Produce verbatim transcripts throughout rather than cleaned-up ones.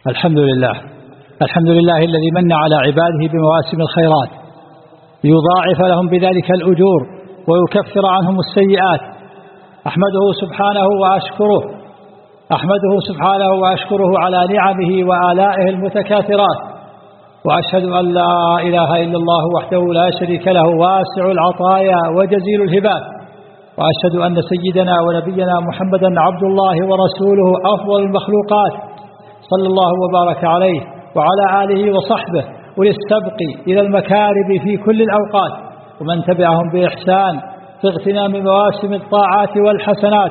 الحمد لله الحمد لله الذي من على عباده بمواسم الخيرات ليضاعف لهم بذلك الأجور ويكفر عنهم السيئات. أحمده سبحانه وأشكره أحمده سبحانه وأشكره على نعمه وآلائه المتكاثرات، وأشهد أن لا إله إلا الله وحده لا شريك له واسع العطايا وجزيل الهبات، وأشهد أن سيدنا ونبينا محمدا عبد الله ورسوله أفضل المخلوقات، صلى الله وبارك عليه وعلى آله وصحبه أولي السبق إلى المكارم في كل الأوقات، ومن تبعهم بإحسان في اغتنام مواسم الطاعات والحسنات،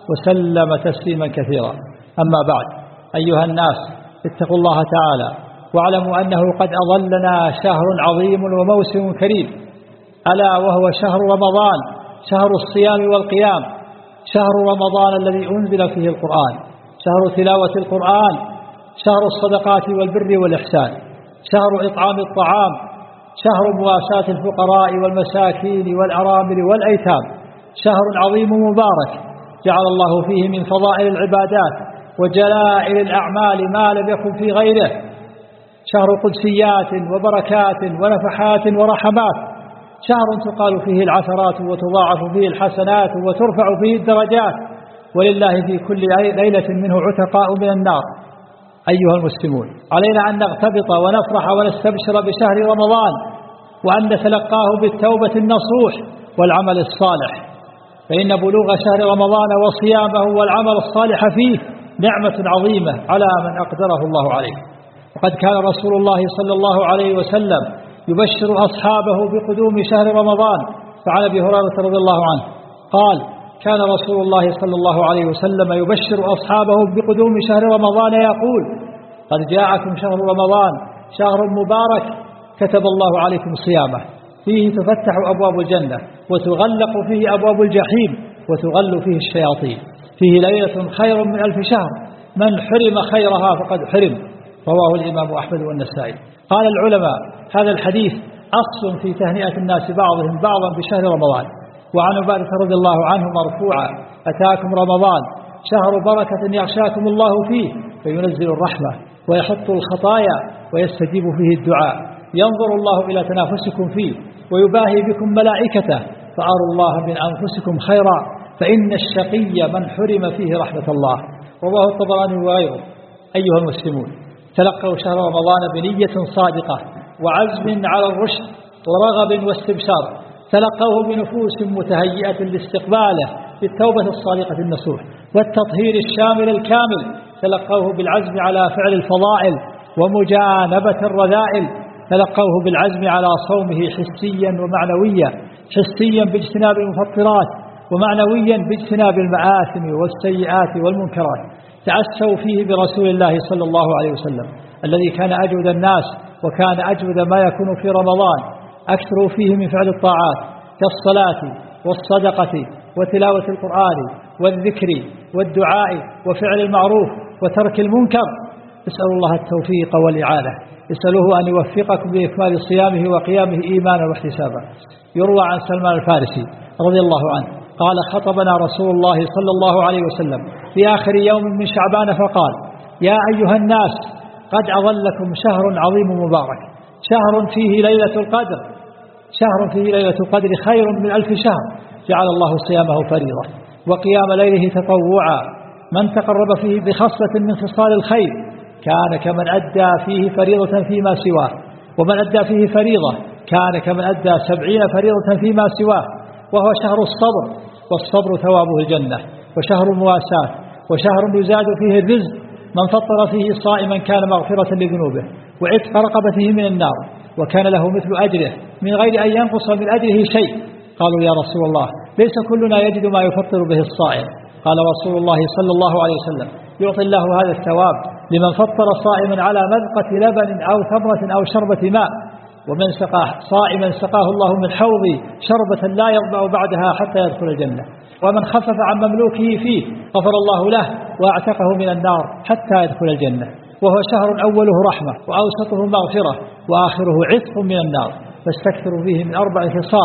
وسلم تسليما كثيرا. أما بعد، أيها الناس، اتقوا الله تعالى واعلموا أنه قد أظلنا شهر عظيم وموسم كريم، ألا وهو شهر رمضان، شهر الصيام والقيام، شهر رمضان الذي أنزل فيه القرآن، شهر تلاوة القرآن، شهر الصدقات والبر والإحسان، شهر إطعام الطعام، شهر مواساة الفقراء والمساكين والأرامل والأيتام، شهر عظيم مبارك جعل الله فيه من فضائل العبادات وجلائل الأعمال ما لم يكن في غيره، شهر قدسيات وبركات ونفحات ورحمات، شهر تقال فيه العثرات وتضاعف فيه الحسنات وترفع فيه الدرجات، ولله في كل ليلة منه عتقاء من النار. أيها المسلمون، علينا أن نغتبط ونفرح ونستبشر بشهر رمضان، وأن نتلقاه بالتوبة النصوح والعمل الصالح، فإن بلوغ شهر رمضان وصيامه والعمل الصالح فيه نعمة عظيمة على من أقدره الله عليه. وقد كان رسول الله صلى الله عليه وسلم يبشر أصحابه بقدوم شهر رمضان، فعن أبي هريرة رضي الله عنه قال: كان رسول الله صلى الله عليه وسلم يبشر أصحابه بقدوم شهر رمضان يقول: قد جاءكم شهر رمضان شهر مبارك كتب الله عليكم صيامه، فيه تفتح أبواب الجنة وتغلق فيه أبواب الجحيم وتغل فيه الشياطين، فيه ليلة خير من ألف شهر، من حرم خيرها فقد حرم. رواه الإمام أحمد والنسائي. قال العلماء: هذا الحديث أصل في تهنئة الناس بعضهم بعضا بشهر رمضان. وعن عبادة رضي الله عنه مرفوعا: أتاكم رمضان شهر بركة يغشاكم الله فيه فينزل الرحمة ويحط الخطايا ويستجيب فيه الدعاء، ينظر الله إلى تنافسكم فيه ويباهي بكم ملائكته، فأروا الله من أنفسكم خيرا، فإن الشقي من حرم فيه رحمة الله. رواه الطبراني وغيره. أيها المسلمون، تلقوا شهر رمضان بنية صادقة وعزم على الرشد ورغب واستبشار، تلقوه بنفوس متهيئة لاستقباله بالتوبة الصادقة النصوح والتطهير الشامل الكامل، تلقوه بالعزم على فعل الفضائل ومجانبة الرذائل، تلقوه بالعزم على صومه حسيا ومعنويا، حسيا باجتناب المفطرات، ومعنويا باجتناب المآثم والسيئات والمنكرات. تأسوا فيه برسول الله صلى الله عليه وسلم الذي كان أجود الناس وكان أجود ما يكون في رمضان، أكثروا فيه من فعل الطاعات كالصلاة والصدقة وتلاوة القرآن والذكر والدعاء وفعل المعروف وترك المنكر. اسألوا الله التوفيق والإعانة، اسألوه أن يوفقكم بإكمال صيامه وقيامه إيمانا واحتسابا. يروى عن سلمان الفارسي رضي الله عنه قال: خطبنا رسول الله صلى الله عليه وسلم في آخر يوم من شعبان فقال: يا أيها الناس، قد أظلكم شهر عظيم مبارك، شهر فيه ليلة القدر، شهر فيه ليلة القدر خير من ألف شهر، جعل الله صيامه فريضة وقيام ليله تطوعا، من تقرب فيه بخصلة من خصال الخير كان كمن أدى فيه فريضة فيما سواه، ومن أدى فيه فريضة كان كمن أدى سبعين فريضة فيما سواه. وهو شهر الصبر، والصبر ثوابه الجنة، وشهر المواساة، وشهر يزاد فيه الرزق، من فطر فيه صائما كان مغفرة لذنوبه وعتق رقبته من النار، وكان له مثل أجره من غير أن ينقص من أجره شيء. قالوا: يا رسول الله، ليس كلنا يجد ما يفطر به الصائم. قال رسول الله صلى الله عليه وسلم: يعطي الله هذا الثواب لمن فطر صائما على مذقة لبن أو ثمرة أو شربة ماء، ومن سقاه صائما سقاه الله من حوض شربة لا يضبع بعدها حتى يدخل الجنة، ومن خفف عن مملوكه فيه غفر الله له واعتقه من النار حتى يدخل الجنة. وهو شهر أوله رحمة وأوسطه مغفرة وآخره عتق من النار، فاستكثروا فيه من أربع خصال: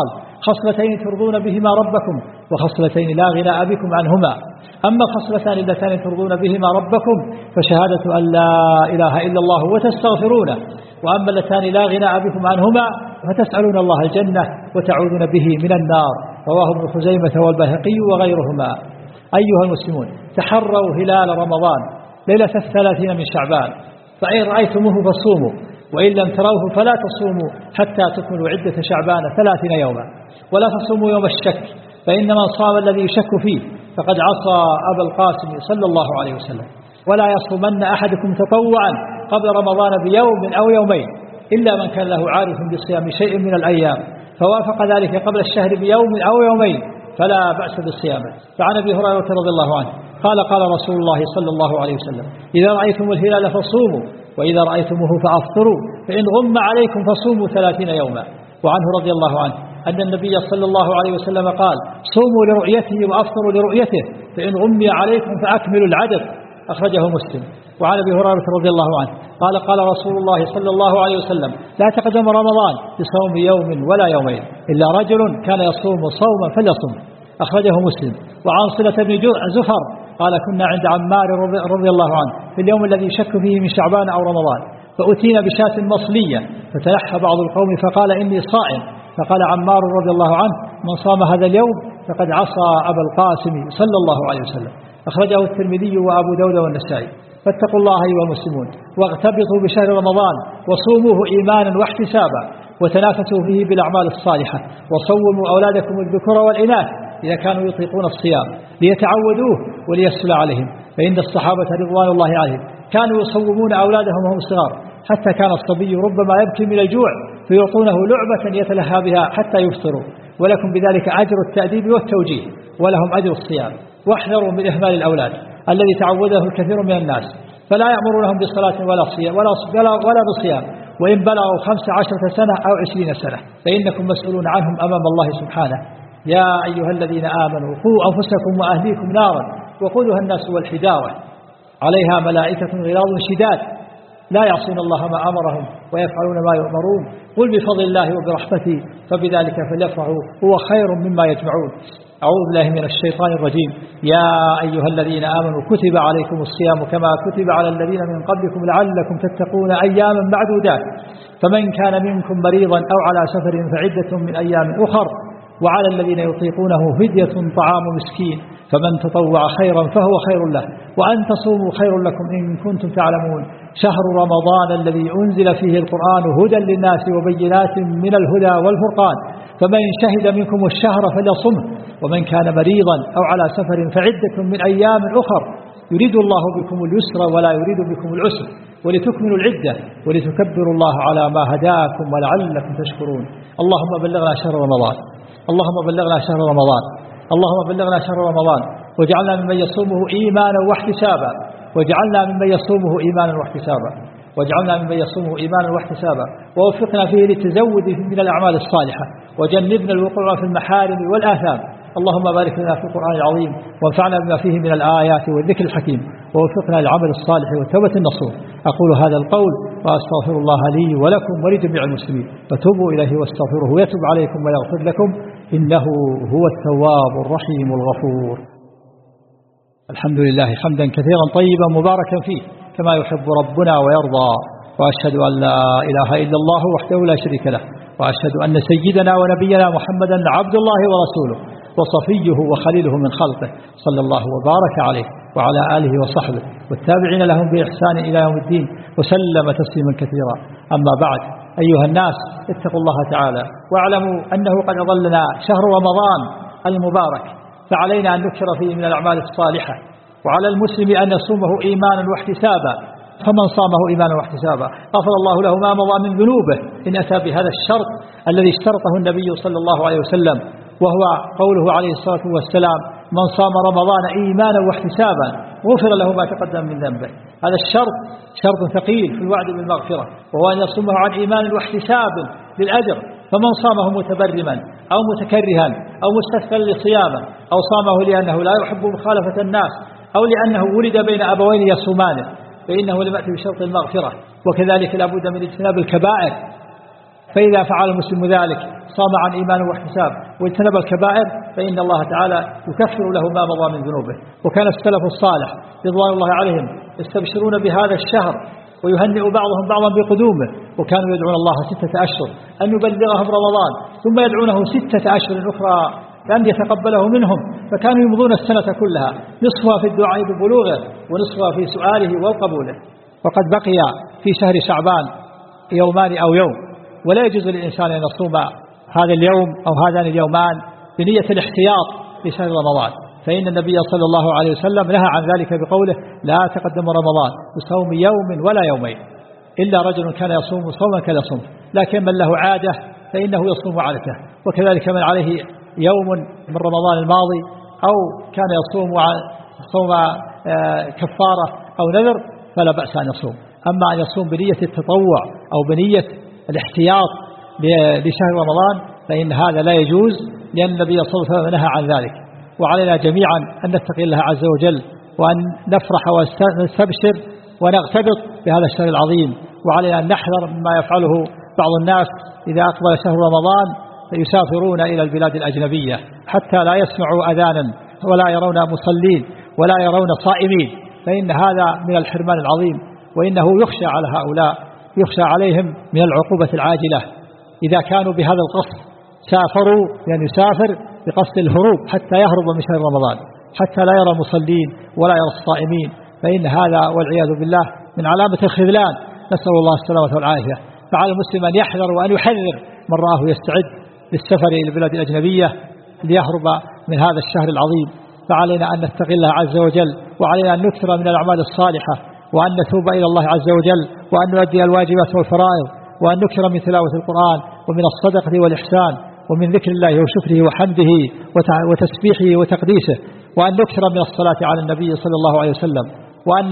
خصلتين ترضون بهما ربكم وخصلتين لا غناء بكم عنهما. أما الخصلتان اللتان ترضون بهما ربكم فشهادة أن لا إله إلا الله وتستغفرونه، وأما اللتان لا غناء بكم عنهما فتسألون الله الجنة وتعوذون به من النار. رواه ابن خزيمة والبيهقي وغيرهما. أيها المسلمون، تحروا هلال رمضان ليلة الثلاثين من شعبان، فإن رأيتموه فصوموا، وإن لم تروه فلا تصوموا حتى تكملوا عدة شعبان ثلاثين يوما. ولا تصوموا يوم الشك، فإن من صام الذي يشك فيه فقد عصى أبا القاسم صلى الله عليه وسلم. ولا يصومن أحدكم تطوعا قبل رمضان بيوم أو يومين إلا من كان له عارف بصيام شيء من الأيام فوافق ذلك قبل الشهر بيوم أو يومين فلا بأس بالصيام. فعن أبي هريرة رضي الله عنه قال قال رسول الله صلى الله عليه وسلم: إذا رأيتم الهلال فصوموا، وإذا رأيتموه فأفطروا، فإن غم عليكم فصوموا ثلاثين يوما. وعنه رضي الله عنه أن النبي صلى الله عليه وسلم قال: صوموا لرؤيته وأفطروا لرؤيته، فإن غمي عليكم فأكملوا العدد. أخرجه مسلم. وعن أبي هريرة رضي الله عنه قال قال رسول الله صلى الله عليه وسلم: لا تقدم رمضان بصوم يوم ولا يومين إلا رجل كان يصوم صوما فليصم. أخرجه مسلم. وعن صلة بن زفر قال: كنا عند عمار رضي الله عنه في اليوم الذي شك فيه من شعبان أو رمضان، فأتينا بشاة مصلية، فتلحى بعض القوم فقال: إني صائم. فقال عمار رضي الله عنه: من صام هذا اليوم فقد عصى أبا القاسم صلى الله عليه وسلم. أخرجه الترمذي وأبو داود والنسائي. فاتقوا الله أيها المسلمون، واغتبطوا بشهر رمضان وصوموه إيمانا واحتسابا، وتنافسوا فيه بالأعمال الصالحة، وصوموا أولادكم الذكور والإناث إذا كانوا يطيقون الصيام ليتعودوه وليسهل عليهم، فإن الصحابة رضوان الله عليهم كانوا يصومون أولادهم وهم صغار، حتى كان الصبي ربما يبكي من الجوع فيعطونه لعبة يتلهى بها حتى يفطروا، ولكم بذلك أجر التأديب والتوجيه، ولهم أجر الصيام. واحذروا من إهمال الأولاد الذي تعوده الكثير من الناس، فلا يأمرونهم بصلاة ولا صيام ولا, ولا, ولا بصيام، وإن بلغوا خمس عشرة سنة أو عشرين سنة فإنكم مسؤولون عنهم أمام الله سبحانه. يا أيها الذين آمنوا قوا أنفسكم وأهليكم نارا وقودها الناس والحجارة عليها ملائكة غلاظ شداد لا يعصون الله ما أمرهم ويفعلون ما يؤمرون. قل بفضل الله وبرحمته فبذلك فليفرحوا هو خير مما يجمعون. أعوذ بالله من الشيطان الرجيم. يا أيها الذين آمنوا كتب عليكم الصيام كما كتب على الذين من قبلكم لعلكم تتقون أياما معدودات، فمن كان منكم مريضا أو على سفر فعدة من أيام أخر، وعلى الذين يطيقونه فدية طعام مسكين، فمن تطوع خيرا فهو خير له، وأن تصوموا خير لكم إن كنتم تعلمون. شهر رمضان الذي أنزل فيه القرآن هدى للناس وبينات من الهدى والفرقان، فمن شهد منكم الشهر فليصمه، ومن كان مريضا أو على سفر فعدة من أيام أخر، يريد الله بكم اليسر ولا يريد بكم العسر، ولتكملوا العدة ولتكبروا الله على ما هداكم ولعلكم تشكرون. اللهم بلغنا شهر رمضان، اللهم بلغنا شهر رمضان، اللهم بلغنا شهر رمضان، وجعلنا ممن يصومه إيمانا واحتسابا، وجعلنا ممن يصومه إيمانا واحتسابا، وجعلنا ممن يصومه إيمانا واحتسابا، ووفقنا فيه للتزود من الأعمال الصالحة، وجنبنا الوقوع في المحارم والآثام. اللهم بارك لنا في القرآن العظيم، وانفعنا بما فيه من الآيات والذكر الحكيم، ووفقنا للعمل الصالح والتوبة النصوح. أقول هذا القول وأستغفر الله لي ولكم ولجميع المسلمين، فتوبوا إليه واستغفروه ويتوب عليكم ويغفر لكم، إنه هو التواب الرحيم الغفور. الحمد لله حمدا كثيرا طيبا مباركا فيه كما يحب ربنا ويرضى، وأشهد أن لا إله إلا الله وحده لا شريك له، وأشهد أن سيدنا ونبينا محمدا عبد الله ورسوله وصفيه وخليله من خلقه، صلى الله وبارك عليه وعلى آله وصحبه والتابعين لهم بإحسان إلى يوم الدين، وسلم تسليما كثيرا. أما بعد، أيها الناس اتقوا الله تعالى واعلموا أنه قد أظلنا شهر رمضان المبارك، فعلينا أن نكثر فيه من الأعمال الصالحة، وعلى المسلم أن يصومه إيمانا واحتسابا، فمن صامه إيمانا واحتسابا غفر الله له ما مضى من ذنوبه إن أتى بهذا الشرط الذي اشترطه النبي صلى الله عليه وسلم، وهو قوله عليه الصلاة والسلام: من صام رمضان إيمانا واحتسابا غفر له ما تقدم من ذنبه. هذا الشرط شرط ثقيل في الوعد بالمغفرة، وهو أن يصومه عن إيمان واحتساب للأجر. فمن صامه متبرما أو متكرها أو مستثقلا لصيامه، أو صامه لأنه لا يحب مخالفة الناس، أو لأنه ولد بين أبوين يصومانه، فإنه لم يأتي بشرط المغفرة. وكذلك لا بد من اجتناب الكبائر، فإذا فعل المسلم ذلك صام عن إيمان واحتساب واجتنب الكبائر فإن الله تعالى يكفر له ما مضى من ذنوبه. وكان السلف الصالح رضوان الله عليهم يستبشرون بهذا الشهر ويهنئ بعضهم بعضا بقدومه، وكانوا يدعون الله ستة أشهر أن يبلغهم رمضان، ثم يدعونه ستة أشهر أخرى لأن يتقبله منهم، فكانوا يمضون السنة كلها نصفها في الدعاء ببلوغه ونصفها في سؤاله وقبوله. وقد بقي في شهر شعبان يومان أو يوم، ولا يجوز للإنسان أن يصوم هذا اليوم أو هذان اليومان بنية الاحتياط في شهر رمضان، فإن النبي صلى الله عليه وسلم نهى عن ذلك بقوله لا تقدم رمضان بصوم يوم ولا يومين إلا رجل كان يصوم صوما كان يصوم، لكن من له عادة فإنه يصوم عادته. وكذلك من عليه يوم من رمضان الماضي أو كان يصوم صوم كفارة أو نذر فلا بأس أن يصوم. أما أن يصوم بنية التطوع أو بنية الاحتياط لشهر رمضان فإن هذا لا يجوز، لأن النبي صلى الله عليه وسلم نهى عن ذلك. وعلينا جميعا أن نتقي الله عز وجل وأن نفرح ونستبشر ونغتبط بهذا الشهر العظيم، وعلينا أن نحذر مما يفعله بعض الناس إذا أقبل شهر رمضان فيسافرون إلى البلاد الأجنبية حتى لا يسمعوا أذانا ولا يرون مصلين ولا يرون صائمين، فإن هذا من الحرمان العظيم، وإنه يخشى على هؤلاء يخشى عليهم من العقوبة العاجلة إذا كانوا بهذا القصد سافروا، لأن يسافر بقصد الهروب حتى يهرب من شهر رمضان حتى لا يرى المصلين ولا يرى الصائمين، فإن هذا والعياذ بالله من علامة الخذلان، نسأل الله السلامة والعافية. فعلى المسلم أن يحذر وأن يحذر من رآه يستعد للسفر إلى البلاد الأجنبية ليهرب من هذا الشهر العظيم. فعلينا أن نتقي الله عز وجل، وعلينا أن نكثر من الأعمال الصالحة، وأن نتوب إلى الله عز وجل، وأن نؤدي الواجبات والفرائض، وأن نكثر من تلاوة القرآن ومن الصدقة والإحسان ومن ذكر الله وشكره وحمده وتسبيحه وتقديسه، وأن نكثر من الصلاة على النبي صلى الله عليه وسلم، وأن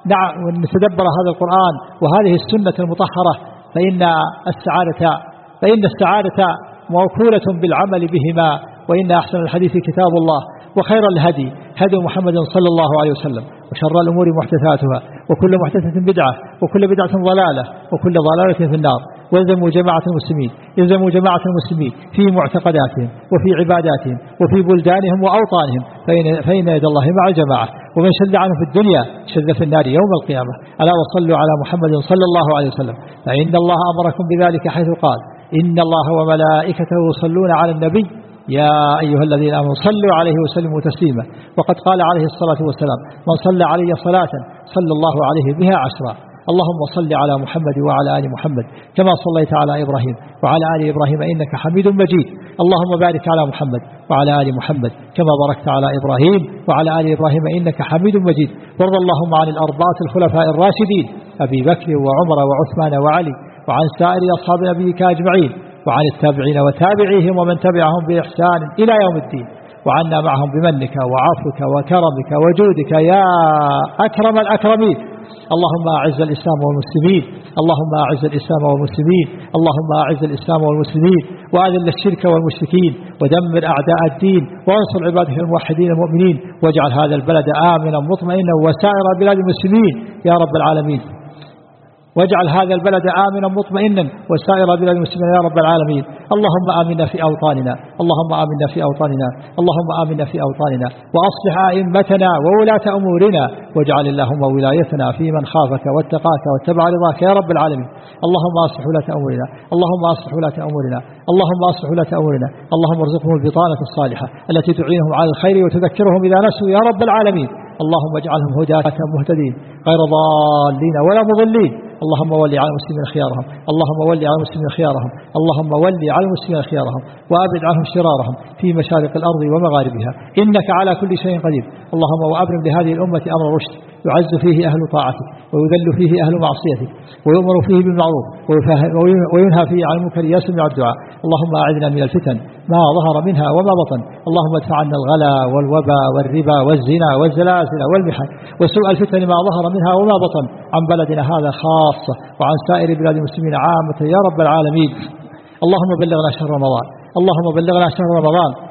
نتدبر هذا القرآن وهذه السنة المطهرة، فإن السعادة فإن السعادة موكولة بالعمل بهما، وإن أحسن الحديث كتاب الله، وخير الهدي هدي محمد صلى الله عليه وسلم، وشر الأمور محدثاتها، وكل محدثة بدعة، وكل بدعة ضلالة، وكل ضلالة في النار. والزموا جماعة المسلمين الزموا جماعة المسلمين في معتقداتهم وفي عباداتهم وفي بلدانهم وأوطانهم، فإن, فإن يد الله مع الجماعة، ومن شد عنه في الدنيا شد في النار يوم القيامة. ألا وصلوا على محمد صلى الله عليه وسلم، فإن الله أمركم بذلك حيث قال إن الله وملائكته يصلون على النبي يا أيها الذين آمنوا صلوا عليه وسلموا تسليما. وقد قال عليه الصلاة والسلام من صلى علي صلاة صلى الله عليه بها عشرا. اللهم صل على محمد وعلى آل محمد كما صليت على إبراهيم وعلى آل إبراهيم إنك حميد مجيد. اللهم بارك على محمد وعلى آل محمد كما باركت على إبراهيم وعلى آل إبراهيم إنك حميد مجيد. وارض اللهم عن الأربعة الخلفاء الراشدين أبي بكر وعمر وعثمان وعلي، وعن سائر أصحاب نبيك أجمعين، وعن التابعين وتابعيهم ومن تبعهم بإحسان إلى يوم الدين، وعنا معهم بمنك وعفوك وكرمك وجودك يا أكرم الأكرمين. اللهم أعز الإسلام والمسلمين اللهم أعز الإسلام والمسلمين اللهم أعز الإسلام والمسلمين، وأذل الشرك والمشركين، ودمر أعداء الدين، وانصر عبادك الموحدين المؤمنين، واجعل هذا البلد آمنا مطمئنا وسائر بلاد المسلمين يا رب العالمين. واجعل هذا البلد آمنا مطمئنا وسائر بلاد المسلمين يا رب العالمين. اللهم آمنا في أوطاننا اللهم آمنا في أوطاننا اللهم آمنا في أوطاننا وأصلح أئمتنا وولاة أمورنا، واجعل اللهم ولايتنا في من خافك واتقاك واتبع رضاك يا رب العالمين. اللهم أصلح ولاة أمورنا اللهم أصلح ولاة أمورنا اللهم أصلح ولاة أمورنا اللهم ارزقهم البطانة الصالحة التي تعينهم على الخير وتذكرهم إذا نسوا يا رب العالمين. اللهم اجعلهم هداة مهتدين غير ضالين ولا مضلين. اللهم ولي على المسلمين خيارهم اللهم ولي على المسلمين خيارهم اللهم ولي على المسلمين خيارهم وأبعد عنهم شرارهم في مشارق الأرض ومغاربها، إنك على كل شيء قدير. اللهم وأبرم لهذه الأمة أمر رشد يعز فيه أهل طاعتك ويذل فيه أهل معصيتك ويؤمر فيه بالمعروف وينهى فيه عن المنكر يسمع الدعاء. اللهم أعذنا من الفتن ما ظهر منها وما بطن. اللهم ادفع عنا الغلا والوبا والربا والزنا والزلازل والمحن وسوء الفتن ما ظهر منها وما بطن عن بلدنا هذا خاصة وعن سائر بلاد المسلمين عامة يا رب العالمين. اللهم بلغنا شهر رمضان اللهم بلغنا شهر رمضان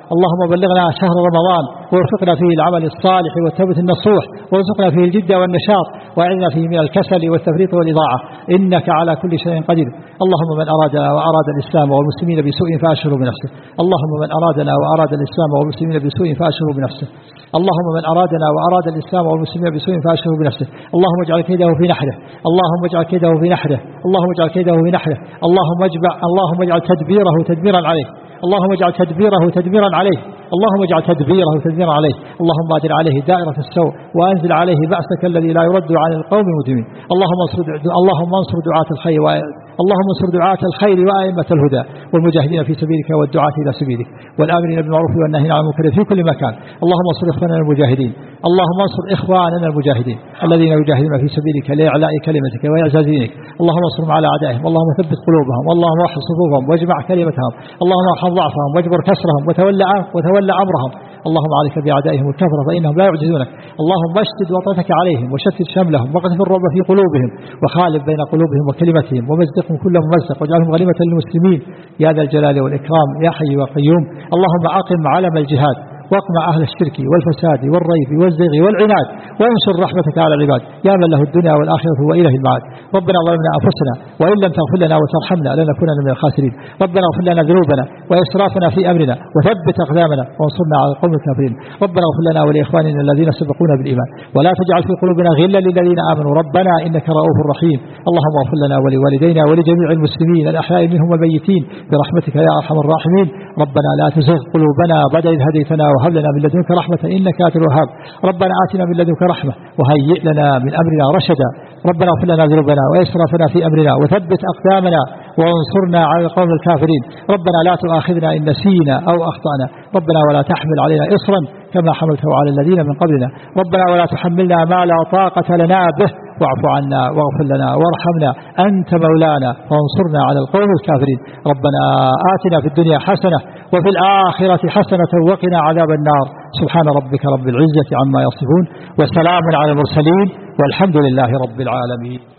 اللهم بلغنا شهر رمضان وارزقنا فيه العمل الصالح والتوبة النصوح، وارزقنا فيه الجد والنشاط، وأعذنا فيه من الكسل والتفريط والإضاعة، إنك على كل شيء قدير. اللهم من أرادنا وأراد الإسلام والمسلمين بسوء فأشره بنفسه. اللهم من أرادنا وأراد الإسلام والمسلمين بسوء فأشره بنفسه. اللهم من أرادنا وأراد الإسلام والمسلمين بسوء فأشره بنفسه. اللهم اجعل كيده في نحره. اللهم اجعل كيده في نحره. اللهم اجعل كيده في نحره. اللهم اجعل اللهم اجعل تدبيره تدميرا عليه. اللهم اجعل تدبيره تدميرا عليه. اللهم اجعل تدبيره تدميرا عليه. اللهم أدر عليه دائرة السوء، وأنزل عليه بأسك الذي لا يرد عن القوم المجرمين. اللهم انصر اللهم انصر دعاة الخير و... اللهم انصر دعاة الخير وأئمة الهدى والمجاهدين في سبيلك والدعاة إلى سبيلك والآمرين بالمعروف والناهين عن المنكر في كل مكان. اللهم انصر إخواننا المجاهدين. اللهم انصر إخواننا المجاهدين الذين يجاهدون في سبيلك لإعلاء كلمتك وإعزاز دينك. اللهم انصرهم على أعدائهم. اللهم ثبت قلوبهم. اللهم وحد صفوفهم واجمع كلمتهم. اللهم ارحم ضعفهم واجبر كسرهم وتولى وتولى أمرهم. اللهم عليك بأعدائهم الكفرة فإنهم لا يعجزونك. اللهم اشدد وطأتك عليهم وشتت شملهم وقذف الرعب في قلوبهم وخالف بين قلوبهم وكلمتهم ومزقهم كل ممزق واجعلهم غنيمة للمسلمين يا ذا الجلال والإكرام يا حي وقيوم. اللهم أقم علم الجهاد واقمع أهل الشرك والفساد والريب والزيغ والعناد، وانشر رحمتك على العباد يا من له الدنيا والآخرة وإله المعاد. ربنا ظلمنا أنفسنا وإن لم تغفر لنا وترحمنا لنكونن من الخاسرين. ربنا اغفر لنا ذنوبنا وإسرافنا في أمرنا وثبت أقدامنا وانصرنا على القوم الكافرين. ربنا اغفر لنا ولإخواننا الذين سبقونا بالإيمان ولا تجعل في قلوبنا غلا للذين آمنوا ربنا إنك رؤوف رحيم. اللهم اغفر لنا ولوالدينا ولجميع المسلمين الأحياء منهم والميتين برحمتك يا أرحم الراحمين. ربنا لا تزغ قلوبنا بعد إذ هديتنا وهب لنا من لدنك رحمة إنك أنت الوهاب. ربنا آتنا من لدنك رحمة وهيئ لنا من أمرنا رشدا. ربنا اغفر لنا ذنوبنا وإسرافنا في أمرنا وثبت أقدامنا وانصرنا على القوم الكافرين. ربنا لا تؤاخذنا إن نسينا أو أخطأنا. ربنا ولا تحمل علينا إصرا كما حملته على الذين من قبلنا. ربنا ولا تحملنا ما لا طاقة لنا به واعف عنا واغفر لنا وارحمنا أنت مولانا فانصرنا على القوم الكافرين. ربنا آتنا في الدنيا حسنة وفي الآخرة حسنة وقنا عذاب النار. سبحان ربك رب العزة عما يصفون وسلام على المرسلين والحمد لله رب العالمين.